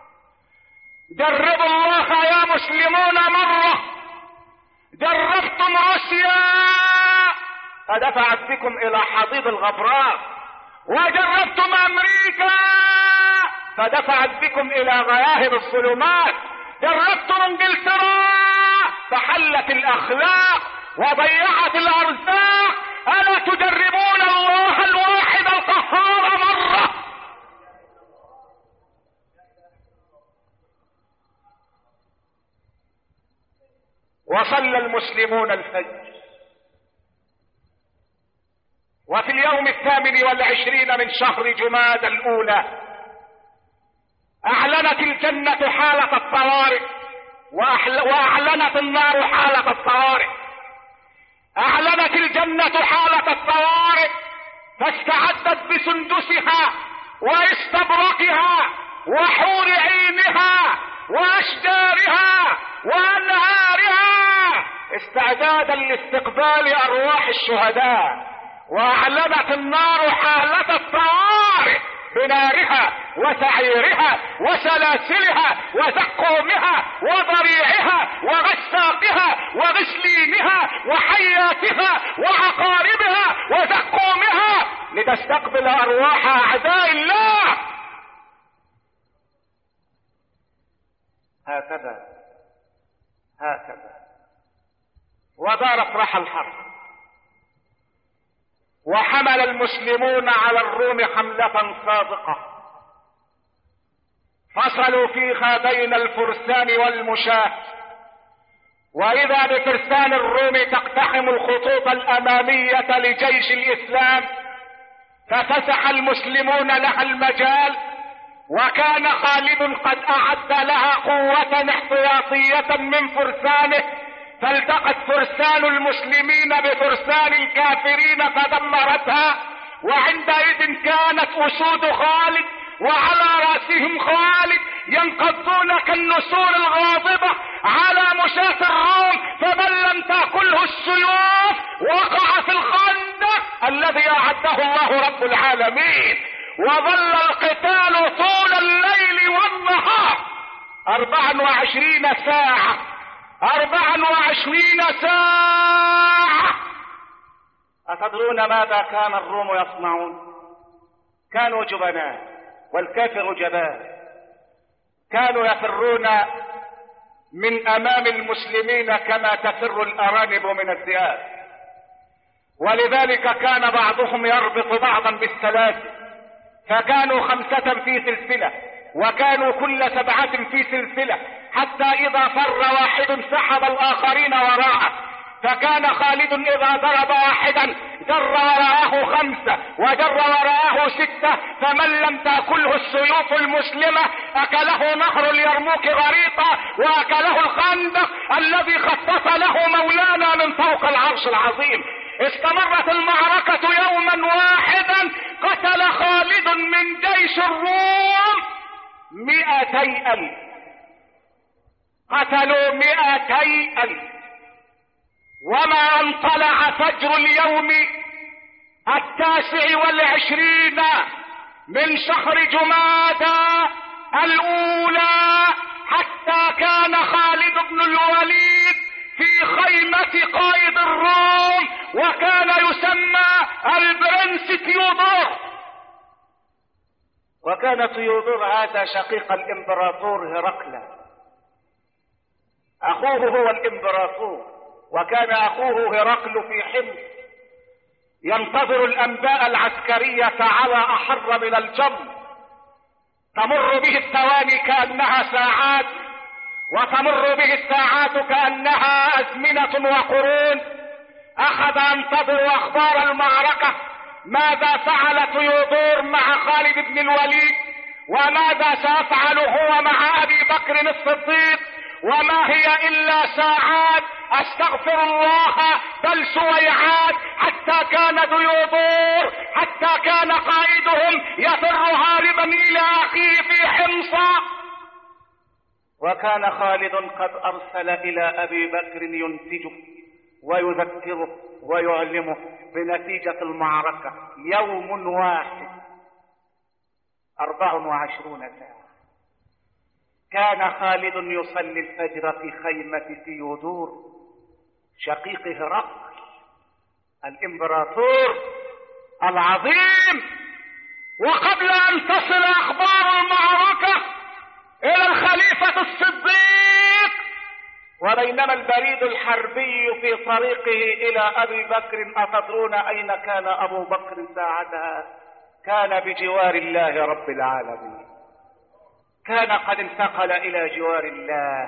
جربوا الله يا مسلمون مرة. جربتم روسيا فدفعت بكم إلى حضيض الغبراء، وجربتم أمريكا فدفعت بكم إلى غياهب الظلمات، جربتم انجلترا فحلت الأخلاق وضيعت الأرزاق. ألا تجربون الله الواحد القهار مرة؟ وصلى المسلمون الفجر، وفي اليوم 28 من شهر جمادى الأولى أعلنت الجنة حالة الطوارئ، وأعلنت النار حالة الطوارئ. أعلنت الجنة حالة الطوارئ، فاستعدت بسندسها واستبرقها وحور عينها وأشجارها وأنهارها استعدادا لاستقبال أرواح الشهداء. وأعلنت النار حالة الطوارئ بنارها وسعيرها وسلاسلها وزقومها وضريعها وغساقها وغسلينها وحياتها وعقاربها وزقومها لتستقبل أرواح أعداء الله. هكذا ودارت رحى الحرب، وحمل المسلمون على الروم حملة صادقة، فصلوا فيها بين الفرسان والمشاة، وإذا بفرسان الروم تقتحم الخطوط الأمامية لجيش الإسلام، ففسح المسلمون لها المجال، وكان خالد قد أعد لها قوة احتياطية من فرسانه، فالتقت فرسان المسلمين بفرسان الكافرين فدمرتها. وعندئذ كانت أسود خالد وعلى رأسهم خالد ينقضون كالنسور الغاضبة على مشاة الروم، فمن لم تأكله السيوف وقع في الخندق الذي أعده الله رب العالمين. وظل القتال طول الليل والنهار 24 ساعة، 24 ساعة. أتدرون ماذا كان الروم يصنعون؟ كانوا جبناء والكافر جبان، كانوا يفرون من أمام المسلمين كما تفر الأرانب من الذئاب، ولذلك كان بعضهم يربط بعضا بالسلاسل، فكانوا 5 في سلسلة، وكانوا كل 7 في سلسلة، حتى إذا فر واحد سحب الآخرين وراءه. فكان خالد إذا ضرب واحدا جر وراءه 5 وجر وراءه 6، فمن لم تأكله السيوف المسلمة أكله نهر اليرموك غريقا، وأكله الخندق الذي خطط له مولانا من فوق العرش العظيم. استمرت المعركة يوما واحدا، قتل خالد من جيش الروم 200,000، قتلوا 200,000. وما أن طلع فجر اليوم 29 من شهر جمادى الأولى حتى كان خالد بن الوليد في خيمة قائد الروم وكان يسمى البرنس تيودور. وكان تيودور هذا شقيق الامبراطور هرقل، اخوه هو الامبراطور، وكان اخوه هرقل في حمص ينتظر الانباء العسكرية على احر من الجمر، تمر به الثواني كأنها ساعات، وتمر به الساعات كأنها أزمنة وقرون. أخذ ينتظر أخبار المعركة، ماذا فعل تيودور مع خالد بن الوليد، وماذا سيفعل هو مع أبي بكر الصديق، وما هي إلا ساعات، استغفر الله، بل سويعات، حتى كان تيودور، حتى كان قائدهم يفر هاربا إلى أخيه في حمص. وكان خالد قد أرسل إلى أبي بكر ينتجه ويذكره ويعلمه بنتيجة المعركة. يوم واحد 24 ساعة كان خالد يصلي الفجر في خيمة تيودور شقيق هرقل الامبراطور العظيم. وقبل ان تصل اخبار المعركة الى الخليفة الصديق، وبينما البريد الحربي في طريقه الى ابي بكر، اتدرون اين كان ابو بكر ساعتها؟ كان بجوار الله رب العالمين، كان قد انتقل الى جوار الله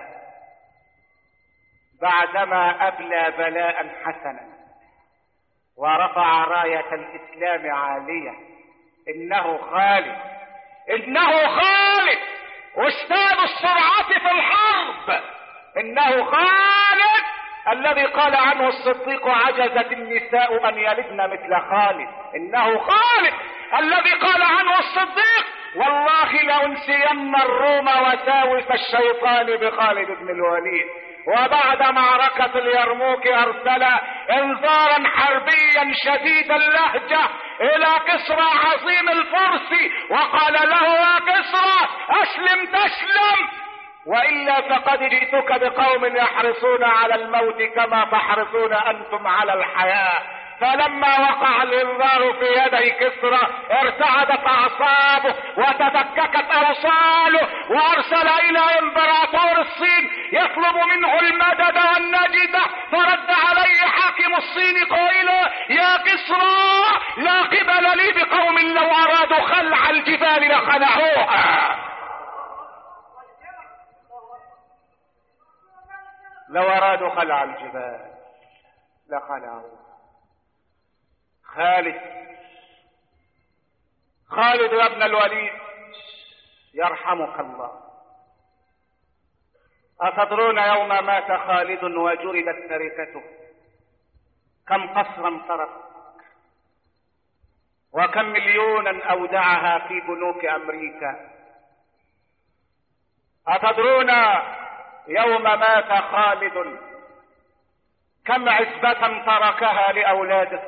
بعدما ابلى بلاء حسنا ورفع راية الاسلام عالية. انه خالد، انه خالد استاذ السرعة في الحرب، انه خالد الذي قال عنه الصديق عجزت النساء ان يلدن مثل خالد، انه خالد الذي قال عنه الصديق والله لأنسين الروم وساوس الشيطان بخالد بن الوليد. وبعد معركة اليرموك أرسل انذارا حربيا شديد اللهجة إلى كسرى عظيم الفرس، وقال له يا كسرى أسلم تسلم، وإلا فقد جئتك بقوم يحرصون على الموت كما تحرصون أنتم على الحياة. فلما وقع الانذار في يدي كسرى ارتعدت اعصابه وتفككت اوصاله، وارسل الى امبراطور الصين يطلب منه المدد والنجدة، فرد عليه حاكم الصين قائلا يا كسرى لا قبل لي بقوم لو ارادوا خلع الجبال لخلعوها، لو ارادوا خلع الجبال لخلعوها. خالد يا ابن الوليد يرحمك الله، أتدرون يوم مات خالد وجردت تركته كم قصرا ترك، وكم مليونا أودعها في بنوك أمريكا؟ أتدرون يوم مات خالد كم عزبة تركها لأولاده؟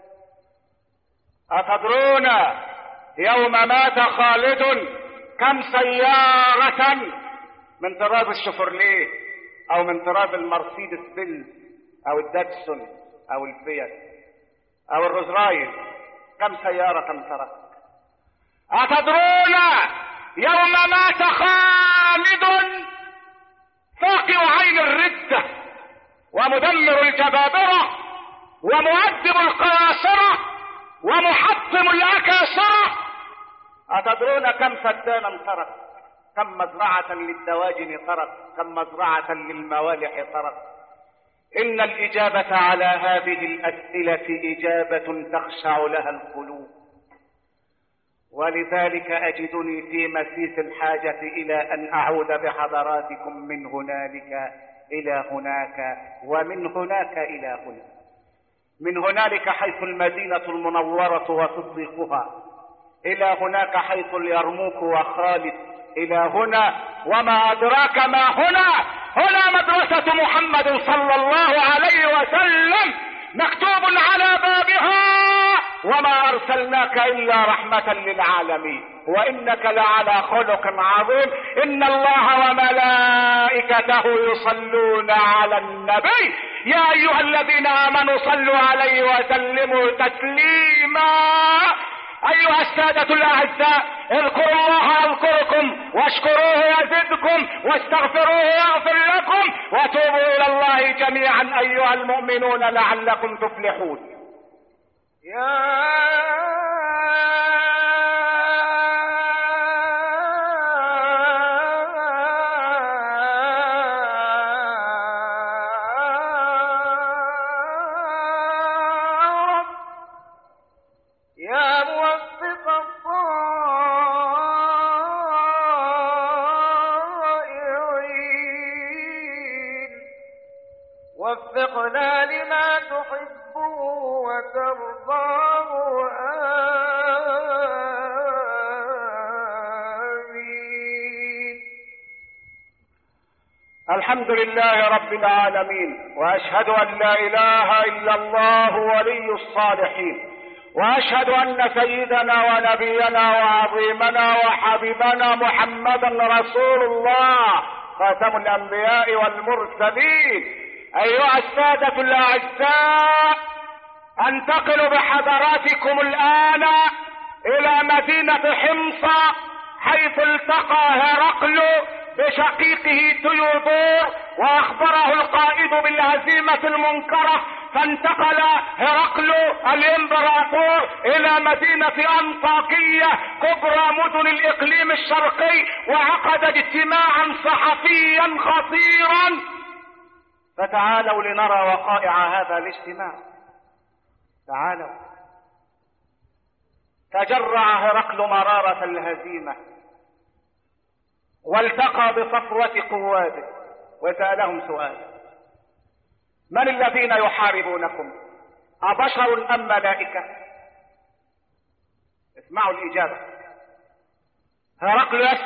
أتدرون يوم مات خالد كم سيارة من طراز الشفرليه أو من طراز المرسيدس بنز أو الداتسون أو الفيات أو الروزرايل، كم سيارة ترك؟ أتدرون يوم مات خالد فاقع عين الردة ومدمر الجبابرة ومؤدب القياصرة ومحطم الأكاسرة، أتدرون كم فدانا ترك؟ كم مزرعة للدواجن ترك؟ كم مزرعة للموالح ترك؟ إن الإجابة على هذه الأسئلة إجابة تخشع لها القلوب، ولذلك أجدني في مسيس الحاجة إلى أن أعود بحضراتكم من هنالك إلى هناك، ومن هناك إلى هنا، من هنالك حيث المدينة المنورة وتصديقها، إلى هناك حيث اليرموك وخالد، إلى هنا وما أدراك ما هنا. هنا مدرسة محمد صلى الله عليه وسلم، مكتوب على بابها وما أرسلناك إلا رحمة للعالمين وإنك لعلى خلق عظيم. إن الله وملائكته يصلون على النبي يا أيها الذين آمنوا صلوا عليه وسلموا تسليما. أيها السادة الأعزاء، اذكروا الله يذكركم واشكروه يزدكم واستغفروه يغفر لكم وتوبوا إلى الله جميعا أيها المؤمنون لعلكم تفلحون. وفقنا لما تحب وترضاه آمين. الحمد لله رب العالمين، وأشهد أن لا إله إلا الله ولي الصالحين، وأشهد أن سيدنا ونبينا وعظيمنا وحبيبنا محمدا رسول الله خاتم الأنبياء والمرسلين. أيها السادة الأعزاء، أنتقل بحضراتكم الآن إلى مدينة حمص، حيث التقى هرقل بشقيقه تيودور وأخبره القائد بالهزيمة المنكرة، فانتقل هرقل الإمبراطور إلى مدينة أنطاكية كبرى مدن الإقليم الشرقي، وعقد اجتماعا صحفيا خطيرا. فتعالوا لنرى وقائع هذا الاجتماع. تعالوا. تجرع هرقل مرارة الهزيمة والتقى بصفوة قواده وسألهم سؤال: من الذين يحاربونكم؟ أبشر أم ملائكة؟ اسمعوا الإجابة. هرقل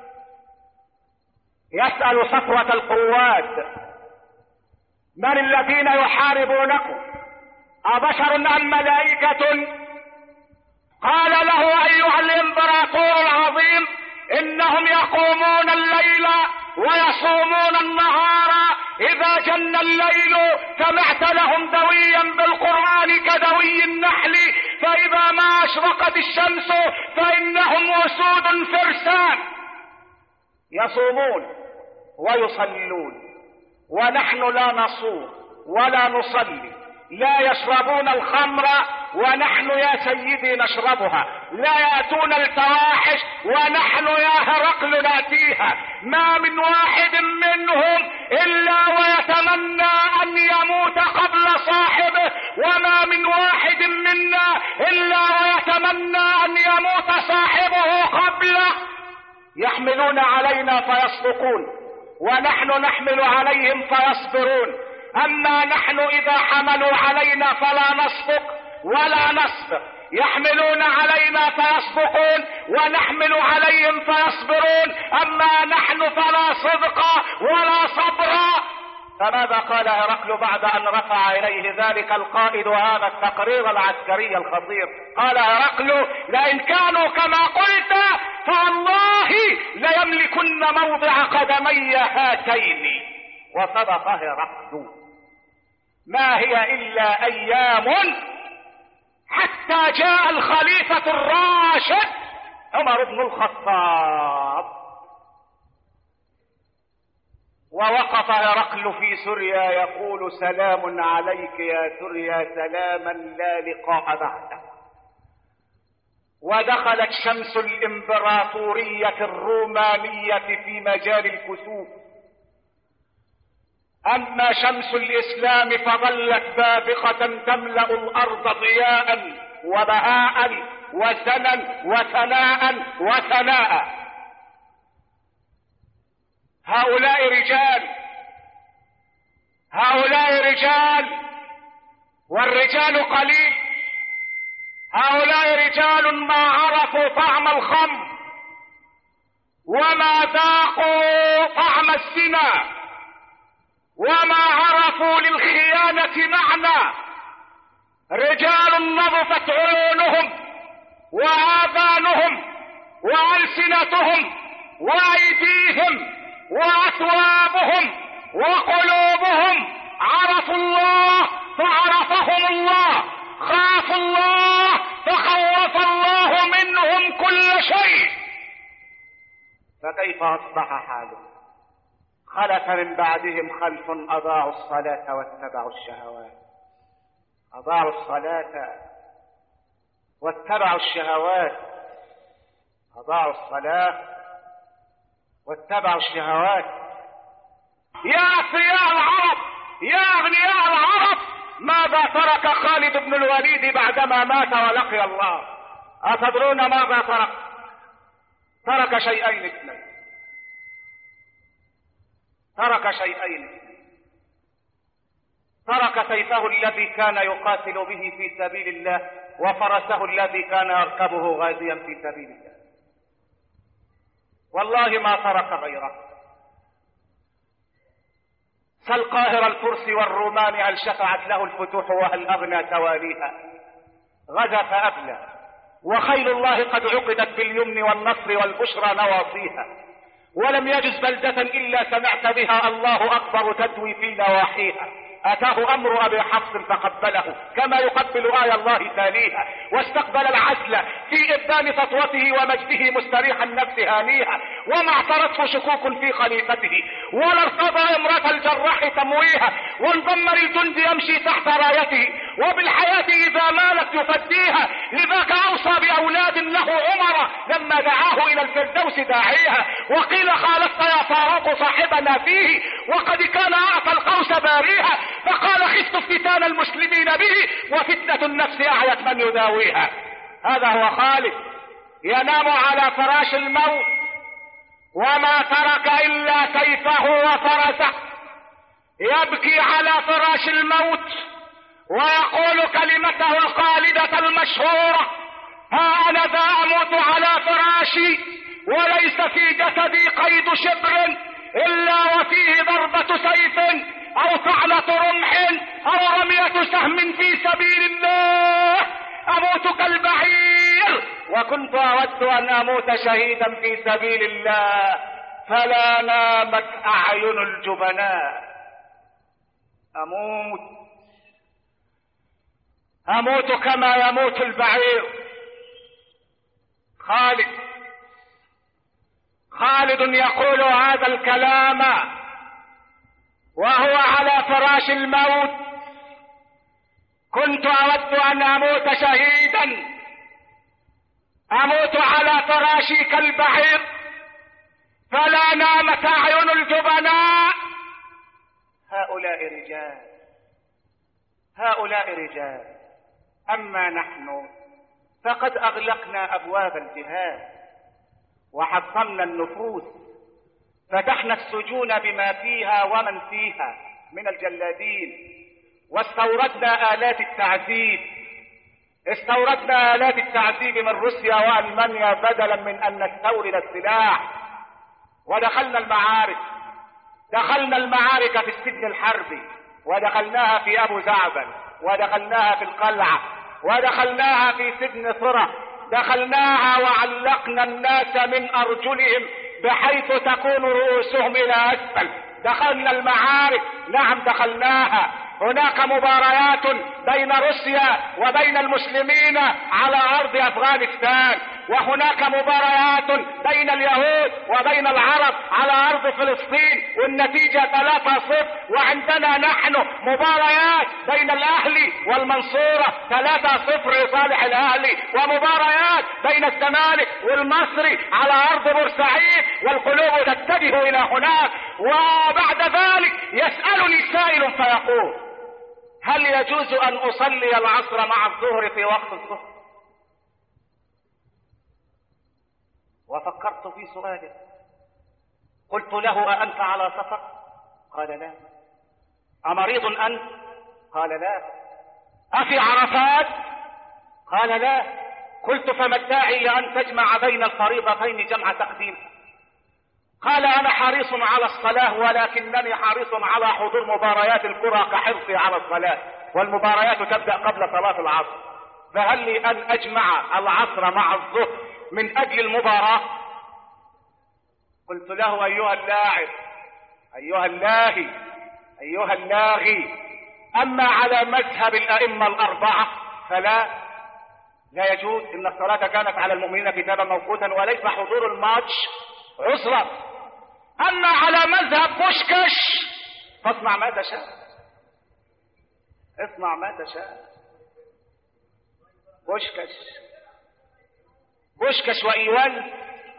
يسأل صفوة القواد: من الذين يحاربونكم؟ أبشر أم ملائكة؟ قال له: أيها الإمبراطور العظيم، إنهم يقومون الليل ويصومون النهار، إذا جن الليل سمعت لهم دويا بالقرآن كدوي النحل، فإذا ما أشرقت الشمس فإنهم أسود فرسان. يصومون ويصلون، ونحن لا نصوم ولا نصلي. لا يشربون الخمر ونحن يا سيدي نشربها. لا يأتون الفواحش ونحن يا هرقل نأتيها. ما من واحد منهم إلا ويتمنى أن يموت قبل صاحبه، وما من واحد منا إلا ويتمنى أن يموت صاحبه قبله. يحملون علينا فيصدقون، ونحن نحمل عليهم فيصبرون. أما نحن إذا حملوا علينا فلا نصدق ولا نصبر. يحملون علينا فيصدقون ونحمل عليهم فيصبرون، أما نحن فلا صدق ولا صبر. فماذا قال هرقل بعد أن رفع إليه ذلك القائد هذا التقرير العسكري الخطير؟ قال هرقل: لئن كانوا كما قلت فوالله ليملكن موضع قدمي هاتين. وصدق هرقل. ما هي إلا أيام حتى جاء الخليفة الراشد عمر بن الخطاب، ووقف هرقل في سوريا يقول: سلام عليك يا سوريا، سلاما لا لقاء بعده. ودخلت شمس الإمبراطورية الرومانية في مجال الكسوف. أما شمس الإسلام فظلت بابقة تملأ الأرض ضياء وبهاء وسنا وثناء وثناء. هؤلاء رجال والرجال قليل. هؤلاء رجال ما عرفوا طعم الخمر وما ذاقوا طعم الزنا وما عرفوا للخيانة معنى. رجال نضفت عيونهم وآذانهم وألسنتهم وأيديهم وأثوابهم وقلوبهم عرفوا الله فعرفهم الله، خافوا الله فخوف الله منهم كل شيء. فكيف أصبح حالهم؟ خلف من بعدهم خلف أضاعوا الصلاة واتبعوا الشهوات. أضاعوا الصلاة واتبعوا الشهوات. أضاعوا الصلاة واتبعوا الشهوات. يا أثرياء العرب، يا أغنياء العرب، ماذا ترك خالد بن الوليد بعدما مات ولقي الله؟ أتدرون ماذا ترك؟ ترك شيئين اثنين. ترك شيئين اثنين. ترك سيفه الذي كان يقاتل به في سبيل الله وفرسه الذي كان يركبه غازيا في سبيل الله. والله ما ترك غيره. سل قاهر الفرس والرومان هل شفعت له الفتوح وهل أغنى تواليها؟ غزا فأبلى وخيل الله قد عقدت باليمن والنصر والبشرى نواصيها، ولم يجز بلدة إلا سمعت بها الله أكبر تدوي في نواحيها. أتاه أمر أبي حفص فقبله كما يقبل آية الله تاليها، واستقبل العزل في إبدان سطوته ومجده مستريح النفس هانيها، وما اعترته شكوك في خليفته ولا ارتضى امرأة الجراح تمويها، وانضم للجند يمشي تحت رايته وبالحياة إذا مالت يفديها. لذاك أوصى بأولاد له عمر لما دعاه إلى الفردوس داعيها، وقيل خالفت يا فاروق صاحبنا فيه وقد كان أعطى القوس باريها، فقال خفت افتتان المسلمين به وفتنة النفس أعيت من يداويها. هذا هو خالد ينام على فراش الموت وما ترك إلا سيفه وفرسه، يبكي على فراش الموت ويقول كلمته الخالدة المشهورة: ها أنا ذا أموت على فراشي وليس في جسدي قيد شبر إلا وفيه ضربة سيف أو طعنة رمح أو رمية سهم في سبيل الله. أموت كالبعير وكنت أود أن أموت شهيدا في سبيل الله، فلا نامت أعين الجبناء. أموت كما يموت البعير. خالد يقول هذا الكلام وهو على فراش الموت: كنت أود أن أموت شهيدا، أموت على فراشي كالبعير، فلا نامت أعين الجبناء. هؤلاء رجال. أما نحن فقد أغلقنا أبواب الجهاد وحطمنا النفوس، فتحنا السجون بما فيها ومن فيها من الجلادين، واستوردنا آلات التعذيب من روسيا وألمانيا بدلا من أن نستورد السلاح. ودخلنا المعارك في السجن الحربي، ودخلناها في أبو زعبل، ودخلناها في القلعة، ودخلناها في سجن ثرى، دخلناها وعلقنا الناس من أرجلهم بحيث تكون رؤوسهم إلى أسفل. دخلنا المعارك، نعم دخلناها. هناك مباريات بين روسيا وبين المسلمين على أرض أفغانستان، وهناك مباريات بين اليهود وبين العرب على أرض فلسطين، والنتيجة 3-0. وعندنا نحن مباريات بين الأهلي والمنصورة 3-0 لصالح الأهلي، ومباريات بين الزمالك والمصري على أرض بورسعيد، والقلوب تتجه إلى هناك. وبعد ذلك يسألني سائل فيقول: هل يجوز أن أصلي العصر مع الظهر في وقت الظهر؟ وفكرت في سؤاله، قلت له: أأنت على سفر؟ قال لا. أمريض أنت؟ قال لا. أفي عرفات؟ قال لا. قلت: فما الداعي لأن تجمع بين الفريضتين جمع تقديم؟ قال انا حريص على الصلاة ولكنني حريص على حضور مباريات الكرة كحرصي على الصلاة، والمباريات تبدأ قبل صلاة العصر، فهل لي ان اجمع العصر مع الظهر من اجل المباراة؟ قلت له ايها اللاعب، ايها اللاهي، ايها اللاغي، اما على مذهب الائمة الاربعة فلا يجوز، ان الصلاة كانت على المؤمنين كتابا موقوتا وليس حضور الماتش عذرا. اما على مذهب بوشكش فاصنع ما تشاء، اصنع ما تشاء. بوشكش وايوان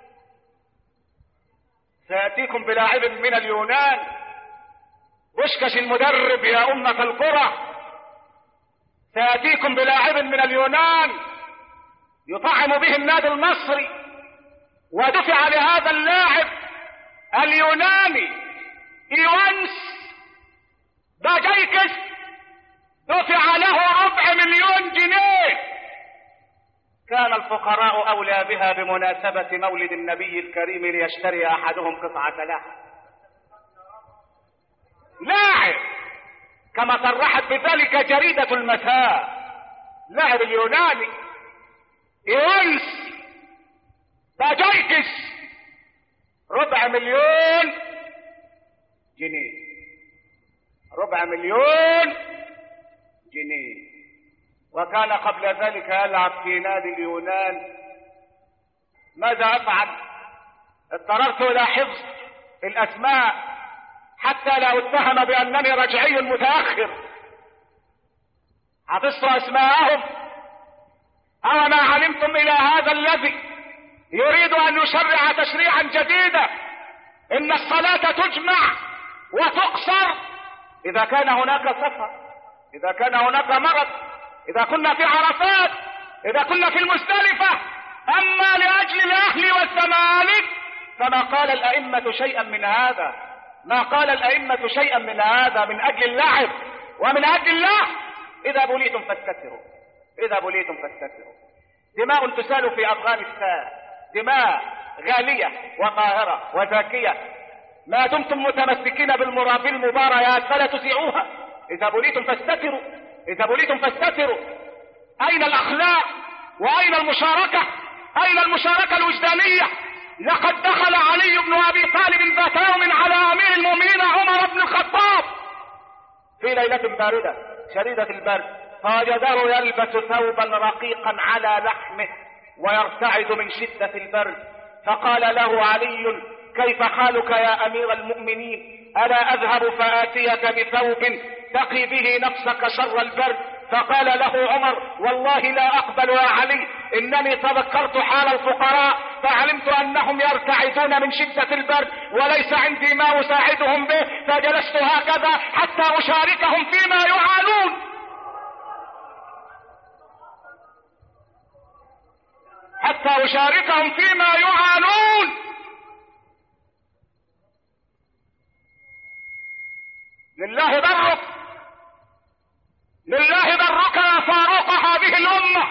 سيأتيكم بلاعب من اليونان. بوشكش المدرب يا أمة الكرة سيأتيكم بلاعب من اليونان يطعم به النادي المصري، ودفع لهذا اللاعب اليوناني ايوانس باجايكس دفع له 250,000 جنيه. كان الفقراء اولى بها بمناسبة مولد النبي الكريم ليشتري احدهم قطعة لحم. لاعب كما صرحت بذلك جريدة المساء، لاعب اليوناني ايوانس باجايكس 250,000 جنيه، 250,000 جنيه. وكان قبل ذلك يلعب في نادي اليونان. ماذا افعل؟ اضطررت الى حفظ الاسماء حتى لا اتهم بانني رجعي متاخر. حفظت اسماءهم. أوما علمتم الى هذا الذي يريد ان يشرع تشريعا جديدا ان الصلاة تجمع وتقصر اذا كان هناك سفر، اذا كان هناك مرض، اذا كنا في عرفات، اذا كنا في المزدلفة. اما لاجل الاهلي والزمالك فما قال الائمة شيئا من هذا، ما قال الائمة شيئا من هذا من اجل اللعب ومن اجل الله. اذا بليتم فاستتروا، اذا بليتم فاستتروا. دماء تسال في افغانستان، دماء غالية وقاهرة وزاكية، ما دمتم متمسكين بالمباريات فلا تذيعوها. اذا بليتم فاستتروا، اذا بليتم فاستتروا. اين الاخلاق واين المشاركة؟ اين المشاركة الوجدانية؟ لقد دخل علي بن ابي طالب ذات يوم على امير المؤمنين عمر بن الخطاب في ليلة باردة شديدة البرد، فوجده يلبس ثوبا رقيقا على لحمه ويرتعد من شدة البرد، فقال له علي: كيف حالك يا امير المؤمنين؟ الا اذهب فاتيك بثوب تقي به نفسك شر البرد؟ فقال له عمر: والله لا اقبل يا علي، انني تذكرت حال الفقراء فعلمت انهم يرتعدون من شدة البرد وليس عندي ما اساعدهم به، فجلست هكذا حتى اشاركهم فيما يعانون. حتى اشاركهم فيما يعانون. لله برك، لله برك يا فاروق هذه الامة،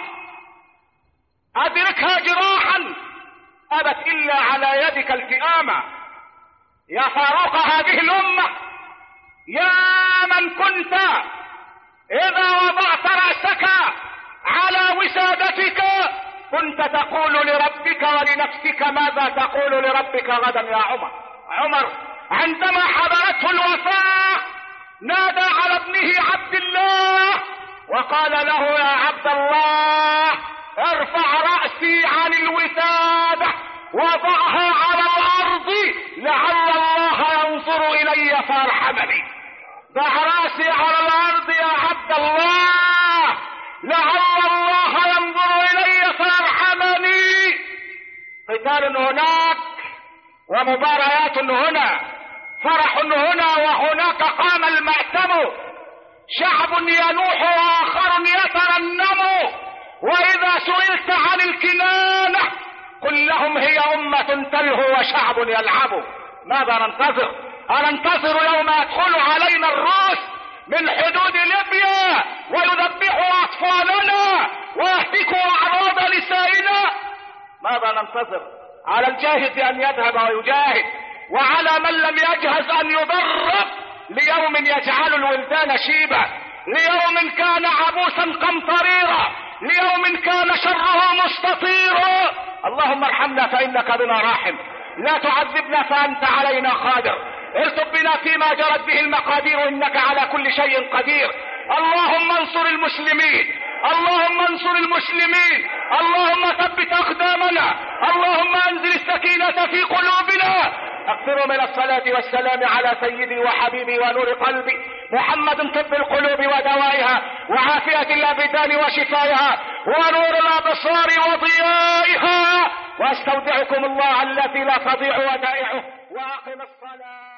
ادركها جراحا ابت الا على يدك التئامة. يا فاروق هذه الامة، يا من كنت اذا وضعت رأسك على وسادتك كنت تقول لربك ولنفسك ماذا تقول لربك غدا يا عمر. عمر عندما حضرته الوفاة نادى على ابنه عبد الله وقال له: يا عبد الله، ارفع رأسي عن الوسادة وضعها على الارض لعل الله ينظر الي فيرحمني. ضع رأسي على الارض يا عبد الله لعل الله ينظر الي فيرحمني. قتال هناك ومباريات هنا، فرح هنا وهناك، قام المأتم، شعب ينوح واخر يترنم، واذا سئلت عن الكنانة قل لهم هي امة تلهو وشعب يلعب. ماذا ننتظر؟ أننتظر يوم يدخل علينا الروس من حدود ليبيا ويذبحوا اطفالنا ويهتكوا اعراض نسائنا؟ ماذا ننتظر؟ على الجاهز ان يذهب ويجاهد، وعلى من لم يجهز ان يضرب ليوم يجعل الولدان شيبا، ليوم كان عبوسا قمطريرا، ليوم كان شره مستطيرا. اللهم ارحمنا فانك بنا راحم، لا تعذبنا فانت علينا قادر، ارزق بنا فيما جرت به المقادير انك على كل شيء قدير. اللهم انصر المسلمين، اللهم انصر المسلمين، اللهم ثبت اقدامنا، اللهم انزل السكينة في قلوبنا. اكثروا من الصلاة والسلام على سيدي وحبيبي ونور قلبي محمد، طب القلوب ودوائها، وعافية الابدان وشفائها، ونور الابصار وضيائها. واستودعكم الله الذي لا تضيع ودائعه، واقم الصلاة.